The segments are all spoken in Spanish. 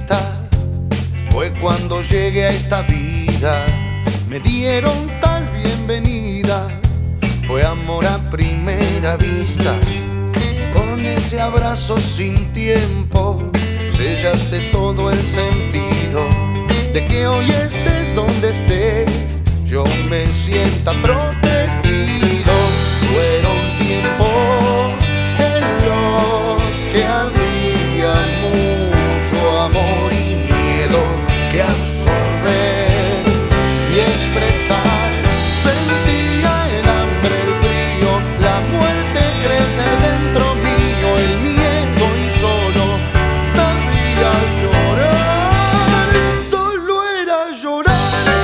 vista. Fue cuando llegué a esta vida, me dieron tal bienvenida. Fue amor a primera vista. Con ese abrazo sin tiempo sellaste todo el sentido de que hoy estés donde estés, yo me sienta protegido. Fueron tiempos en los que había mucho amor y miedo que absorber y expresar. Sentía el hambre, el frío, la muerte crecer dentro mío, el miedo, y solo sabía llorar, solo era llorar.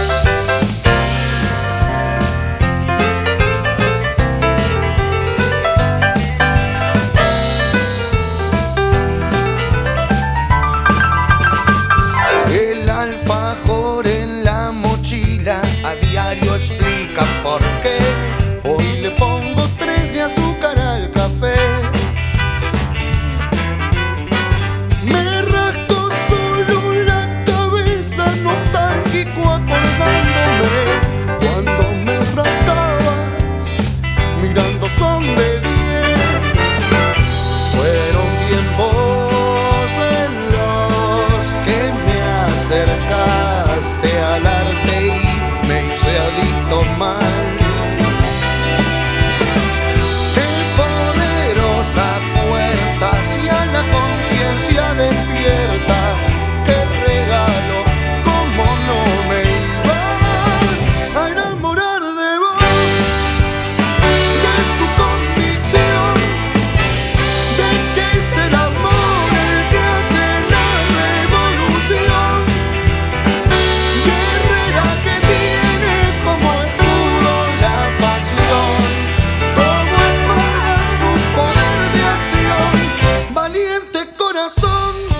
El alfajor en la mochila a diario explica por qué hoy le pongo 3 de azúcar al café. Me rasco solo la cabeza, nostálgico acordándome cuando me rascabas mirando Son de 10. Fueron tiempos en los que me acercaste al arte y me hice adicto mal. Qué poderosa puerta hacia la conciencia despierta. Qué regalo, cómo no me iba a enamorar de vos, de tu convicción, de que es el amor el que hace la revolución. Guerrera que tiene como escudo la pasión, como espada su poder de acción, valiente corazón.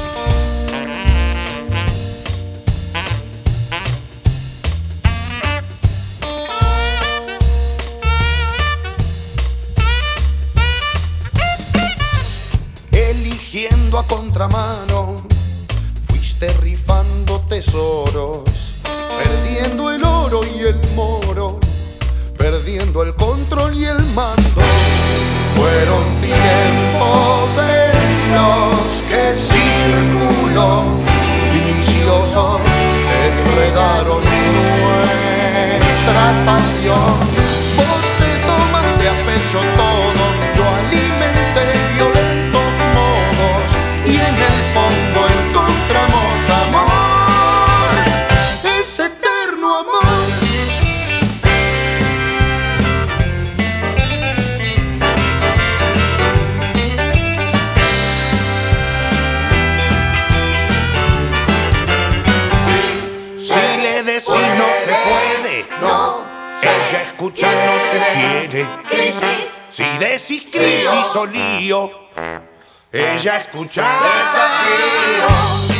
Eligiendo a contramano, fuiste rifando tesoros, perdiendo el oro y el moro, perdiendo el control y el mando. Fueron tiempos en los que círculos viciosos enredaron nuestra pasión. Vos te tomaste a pecho todo, yo alimenté violentos modos, y en el fondo encontramos amor, ese eterno amor. Si le decís no se puede, No ella escuchar no se quiere. crisis, Si decís crisis o lío, ella escuchar desafío.